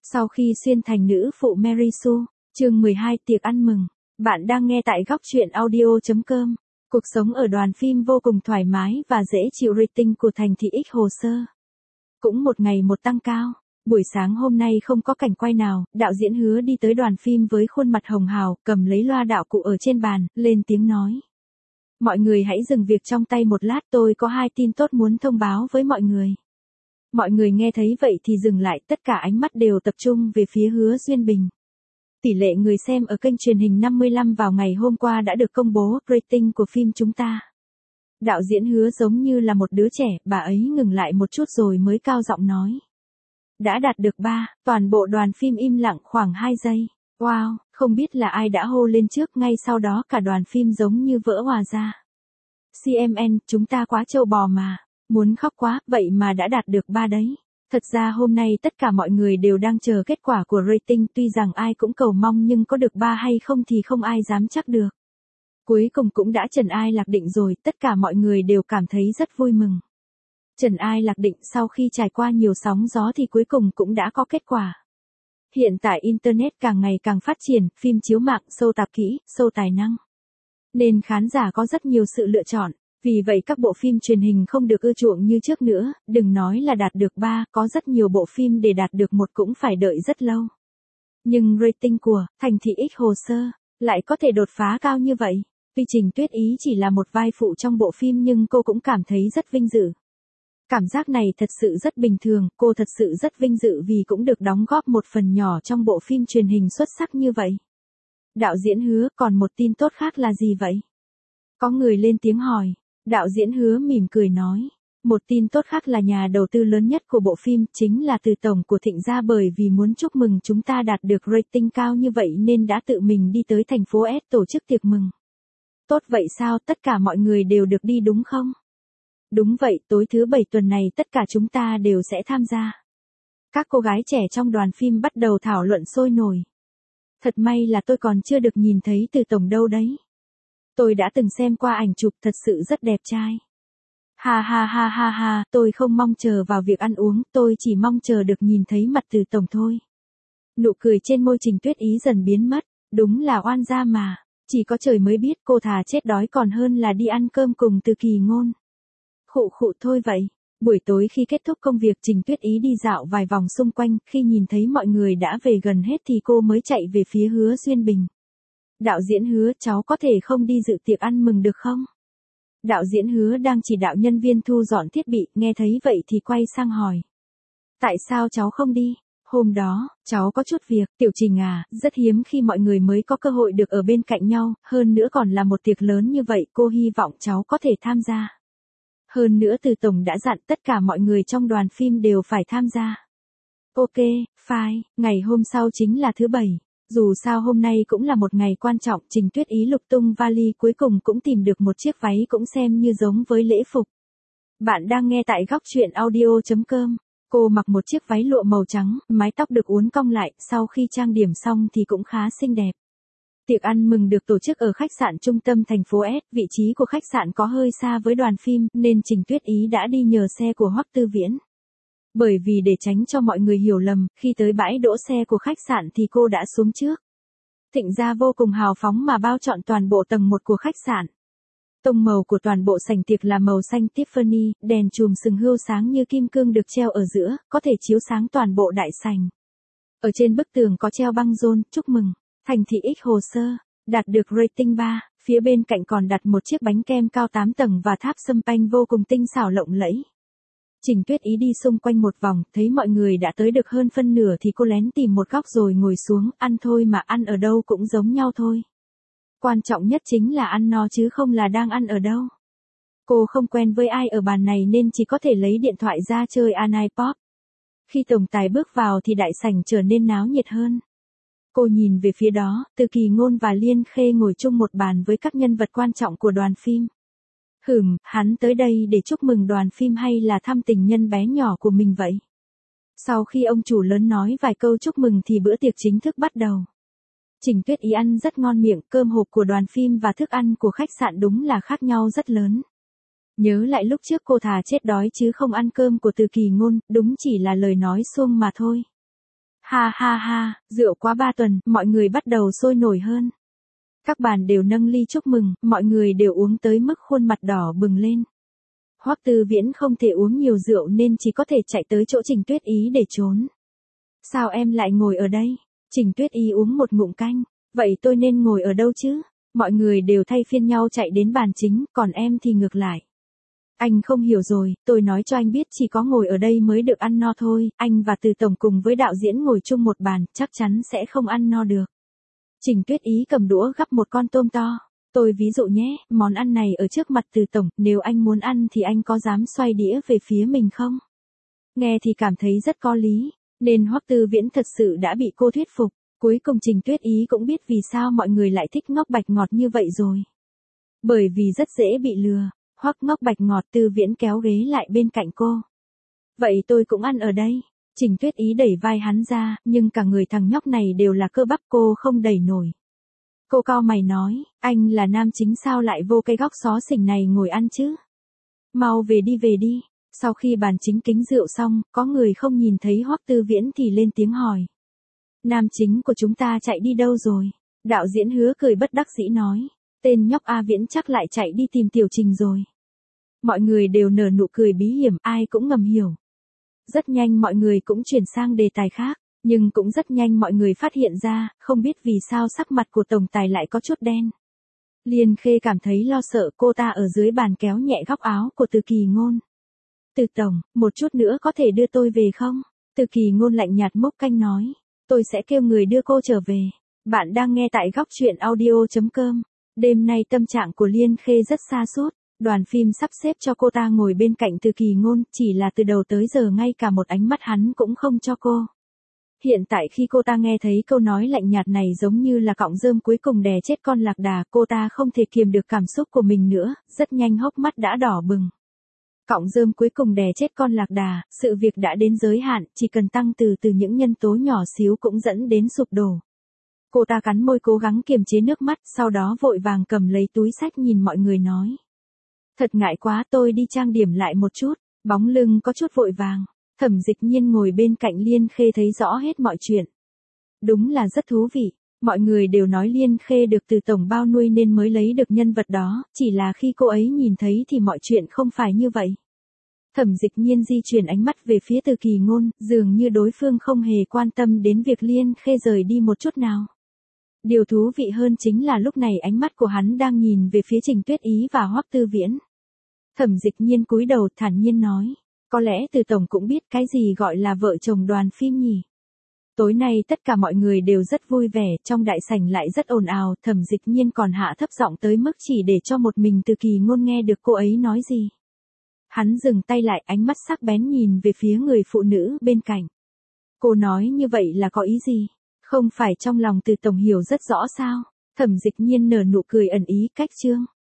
Sau khi xuyên thành nữ phụ Mary Sue, chương 12 tiệc ăn mừng. Bạn đang nghe tại góc truyện audio.com. Cuộc sống ở đoàn phim vô cùng thoải mái và dễ chịu, rating của Thành Thị X hồ sơ cũng một ngày một tăng cao. Buổi sáng hôm nay không có cảnh quay nào, đạo diễn Hứa đi tới đoàn phim với khuôn mặt hồng hào, cầm lấy loa đạo cụ ở trên bàn, lên tiếng nói. Mọi người hãy dừng việc trong tay một lát, tôi có 2 tin tốt muốn thông báo với mọi người. Mọi người nghe thấy vậy thì dừng lại, tất cả ánh mắt đều tập trung về phía Hứa Duyên Bình. Tỷ lệ người xem ở kênh truyền hình 55 vào ngày hôm qua đã được công bố, rating của phim chúng ta. Đạo diễn Hứa giống như là một đứa trẻ, bà ấy ngừng lại một chút rồi mới cao giọng nói. Đã đạt được 3, toàn bộ đoàn phim im lặng khoảng 2 giây. Wow, không biết là ai đã hô lên trước, ngay sau đó cả đoàn phim giống như vỡ hòa ra. CMN, chúng ta quá trâu bò mà. Muốn khóc quá, vậy mà đã đạt được 3 đấy. Thật ra hôm nay tất cả mọi người đều đang chờ kết quả của rating, tuy rằng ai cũng cầu mong nhưng có được 3 hay không thì không ai dám chắc được. Cuối cùng cũng đã trần ai lạc định rồi, tất cả mọi người đều cảm thấy rất vui mừng. Trần ai lạc định sau khi trải qua nhiều sóng gió thì cuối cùng cũng đã có kết quả. Hiện tại Internet càng ngày càng phát triển, phim chiếu mạng, show tạp kỹ, show tài năng. Nên khán giả có rất nhiều sự lựa chọn. Vì vậy các bộ phim truyền hình không được ưa chuộng như trước nữa, đừng nói là đạt được 3, có rất nhiều bộ phim để đạt được 1 cũng phải đợi rất lâu. Nhưng rating của Thành Thị X hồ sơ lại có thể đột phá cao như vậy. Tuy Trình Tuyết Ý chỉ là một vai phụ trong bộ phim nhưng cô cũng cảm thấy rất vinh dự. Cảm giác này thật sự rất bình thường, cô thật sự rất vinh dự vì cũng được đóng góp một phần nhỏ trong bộ phim truyền hình xuất sắc như vậy. Đạo diễn Hứa, còn một tin tốt khác là gì vậy? Có người lên tiếng hỏi. Đạo diễn Hứa mỉm cười nói, một tin tốt khác là nhà đầu tư lớn nhất của bộ phim chính là Từ Tổng của Thịnh gia, bởi vì muốn chúc mừng chúng ta đạt được rating cao như vậy nên đã tự mình đi tới thành phố S tổ chức tiệc mừng. Tốt vậy sao, tất cả mọi người đều được đi đúng không? Đúng vậy, tối thứ 7 tuần này tất cả chúng ta đều sẽ tham gia. Các cô gái trẻ trong đoàn phim bắt đầu thảo luận sôi nổi. Thật may là tôi còn chưa được nhìn thấy Từ Tổng đâu đấy. Tôi đã từng xem qua ảnh chụp, thật sự rất đẹp trai. Ha ha ha ha ha, tôi không mong chờ vào việc ăn uống, tôi chỉ mong chờ được nhìn thấy mặt Từ Tổng thôi. Nụ cười trên môi Trình Tuyết Ý dần biến mất, đúng là oan gia mà, chỉ có trời mới biết cô thà chết đói còn hơn là đi ăn cơm cùng Từ Kỳ Ngôn. Khụ khụ thôi vậy. Buổi tối khi kết thúc công việc, Trình Tuyết Ý đi dạo vài vòng xung quanh, khi nhìn thấy mọi người đã về gần hết thì cô mới chạy về phía Hứa Duyên Bình. Đạo diễn Hứa, cháu có thể không đi dự tiệc ăn mừng được không? Đạo diễn Hứa đang chỉ đạo nhân viên thu dọn thiết bị, nghe thấy vậy thì quay sang hỏi. Tại sao cháu không đi? Hôm đó, cháu có chút việc. Tiểu Trình à, rất hiếm khi mọi người mới có cơ hội được ở bên cạnh nhau, hơn nữa còn là một tiệc lớn như vậy, cô hy vọng cháu có thể tham gia. Hơn nữa Từ Tổng đã dặn tất cả mọi người trong đoàn phim đều phải tham gia. Ok, fine, ngày hôm sau chính là thứ 7. Dù sao hôm nay cũng là một ngày quan trọng, Trình Tuyết Ý lục tung vali cuối cùng cũng tìm được một chiếc váy cũng xem như giống với lễ phục. Bạn đang nghe tại góc truyện audio.com. Cô mặc một chiếc váy lụa màu trắng, mái tóc được uốn cong lại, sau khi trang điểm xong thì cũng khá xinh đẹp. Tiệc ăn mừng được tổ chức ở khách sạn trung tâm thành phố S, vị trí của khách sạn có hơi xa với đoàn phim, nên Trình Tuyết Ý đã đi nhờ xe của Hoắc Tư Viễn. Bởi vì để tránh cho mọi người hiểu lầm, khi tới bãi đỗ xe của khách sạn thì cô đã xuống trước. Thịnh gia vô cùng hào phóng mà bao trọn toàn bộ tầng 1 của khách sạn. Tông màu của toàn bộ sảnh tiệc là màu xanh Tiffany, đèn chùm sừng hươu sáng như kim cương được treo ở giữa, có thể chiếu sáng toàn bộ đại sảnh. Ở trên bức tường có treo băng rôn, chúc mừng, Thành Thị X hồ sơ, đạt được rating 3, phía bên cạnh còn đặt một chiếc bánh kem cao 8 tầng và tháp sâm panh vô cùng tinh xảo lộng lẫy. Trình Tuyết Ý đi xung quanh một vòng, thấy mọi người đã tới được hơn phân nửa thì cô lén tìm một góc rồi ngồi xuống, ăn thôi mà, ăn ở đâu cũng giống nhau thôi. Quan trọng nhất chính là ăn no chứ không là đang ăn ở đâu. Cô không quen với ai ở bàn này nên chỉ có thể lấy điện thoại ra chơi iPod. Khi tổng tài bước vào thì đại sảnh trở nên náo nhiệt hơn. Cô nhìn về phía đó, Từ Kỳ Ngôn và Liên Khê ngồi chung một bàn với các nhân vật quan trọng của đoàn phim. Hắn tới đây để chúc mừng đoàn phim hay là thăm tình nhân bé nhỏ của mình vậy? Sau khi ông chủ lớn nói vài câu chúc mừng thì bữa tiệc chính thức bắt đầu. Trình Tuyết Ý ăn rất ngon miệng, cơm hộp của đoàn phim và thức ăn của khách sạn đúng là khác nhau rất lớn. Nhớ lại lúc trước cô thà chết đói chứ không ăn cơm của Từ Kỳ Ngôn, đúng chỉ là lời nói suông mà thôi. Ha ha ha, rượu quá 3 tuần, mọi người bắt đầu sôi nổi hơn. Các bàn đều nâng ly chúc mừng, mọi người đều uống tới mức khuôn mặt đỏ bừng lên. Hoắc Tư Viễn không thể uống nhiều rượu nên chỉ có thể chạy tới chỗ Trình Tuyết Ý để trốn. Sao em lại ngồi ở đây? Trình Tuyết Ý uống một ngụm canh. Vậy tôi nên ngồi ở đâu chứ? Mọi người đều thay phiên nhau chạy đến bàn chính, còn em thì ngược lại. Anh không hiểu rồi, tôi nói cho anh biết chỉ có ngồi ở đây mới được ăn no thôi, anh và Từ Tổng cùng với đạo diễn ngồi chung một bàn, chắc chắn sẽ không ăn no được. Trình Tuyết Ý cầm đũa gắp một con tôm to. Tôi ví dụ nhé, món ăn này ở trước mặt Từ Tổng, nếu anh muốn ăn thì anh có dám xoay đĩa về phía mình không? Nghe thì cảm thấy rất có lý, nên Hoắc Tư Viễn thật sự đã bị cô thuyết phục. Cuối cùng Trình Tuyết Ý cũng biết vì sao mọi người lại thích ngóc bạch ngọt như vậy rồi. Bởi vì rất dễ bị lừa, Hoắc ngóc bạch ngọt. Tư Viễn kéo ghế lại bên cạnh cô. Vậy tôi cũng ăn ở đây. Trình Tuyết Ý đẩy vai hắn ra, nhưng cả người thằng nhóc này đều là cơ bắp, cô không đẩy nổi. Cô cau mày nói, anh là nam chính sao lại vô cái góc xó xỉnh này ngồi ăn chứ? Mau về đi. Sau khi bàn chính kính rượu xong, có người không nhìn thấy Hoắc Tư Viễn thì lên tiếng hỏi. Nam chính của chúng ta chạy đi đâu rồi? Đạo diễn Hứa cười bất đắc dĩ nói, tên nhóc A Viễn chắc lại chạy đi tìm Tiểu Trình rồi. Mọi người đều nở nụ cười bí hiểm, ai cũng ngầm hiểu. Rất nhanh mọi người cũng chuyển sang đề tài khác, nhưng cũng rất nhanh mọi người phát hiện ra, không biết vì sao sắc mặt của tổng tài lại có chút đen. Liên Khê cảm thấy lo sợ, cô ta ở dưới bàn kéo nhẹ góc áo của Từ Kỳ Ngôn. Từ Tổng, một chút nữa có thể đưa tôi về không? Từ Kỳ Ngôn lạnh nhạt múc canh nói, tôi sẽ kêu người đưa cô trở về. Bạn đang nghe tại góc truyện audio.com. Đêm nay tâm trạng của Liên Khê rất sa sút. Đoàn phim sắp xếp cho cô ta ngồi bên cạnh Từ Kỳ Ngôn, chỉ là từ đầu tới giờ ngay cả một ánh mắt hắn cũng không cho cô. Hiện tại khi cô ta nghe thấy câu nói lạnh nhạt này giống như là cọng rơm cuối cùng đè chết con lạc đà, cô ta không thể kiềm được cảm xúc của mình nữa, rất nhanh hốc mắt đã đỏ bừng. Cọng rơm cuối cùng đè chết con lạc đà, sự việc đã đến giới hạn, chỉ cần tăng từ những nhân tố nhỏ xíu cũng dẫn đến sụp đổ. Cô ta cắn môi cố gắng kiềm chế nước mắt, sau đó vội vàng cầm lấy túi xách nhìn mọi người nói. Thật ngại quá, tôi đi trang điểm lại một chút, bóng lưng có chút vội vàng. Thẩm Dịch Nhiên ngồi bên cạnh Liên Khê thấy rõ hết mọi chuyện. Đúng là rất thú vị, mọi người đều nói Liên Khê được Từ Tổng bao nuôi nên mới lấy được nhân vật đó, chỉ là khi cô ấy nhìn thấy thì mọi chuyện không phải như vậy. Thẩm Dịch Nhiên di chuyển ánh mắt về phía Từ Kỳ Ngôn, dường như đối phương không hề quan tâm đến việc Liên Khê rời đi một chút nào. Điều thú vị hơn chính là lúc này ánh mắt của hắn đang nhìn về phía Trình Tuyết Ý và Hoắc Tư Viễn. Thẩm Dịch Nhiên cúi đầu thản nhiên nói, có lẽ Từ Tổng cũng biết cái gì gọi là vợ chồng đoàn phim nhỉ. Tối nay tất cả mọi người đều rất vui vẻ, trong đại sảnh lại rất ồn ào, Thẩm Dịch Nhiên còn hạ thấp giọng tới mức chỉ để cho một mình Từ Kỳ Ngôn nghe được cô ấy nói gì. Hắn dừng tay lại, ánh mắt sắc bén nhìn về phía người phụ nữ bên cạnh. Cô nói như vậy là có ý gì? Không phải trong lòng Từ Tổng hiểu rất rõ sao? Thẩm Dịch Nhiên nở nụ cười ẩn ý, cách chương.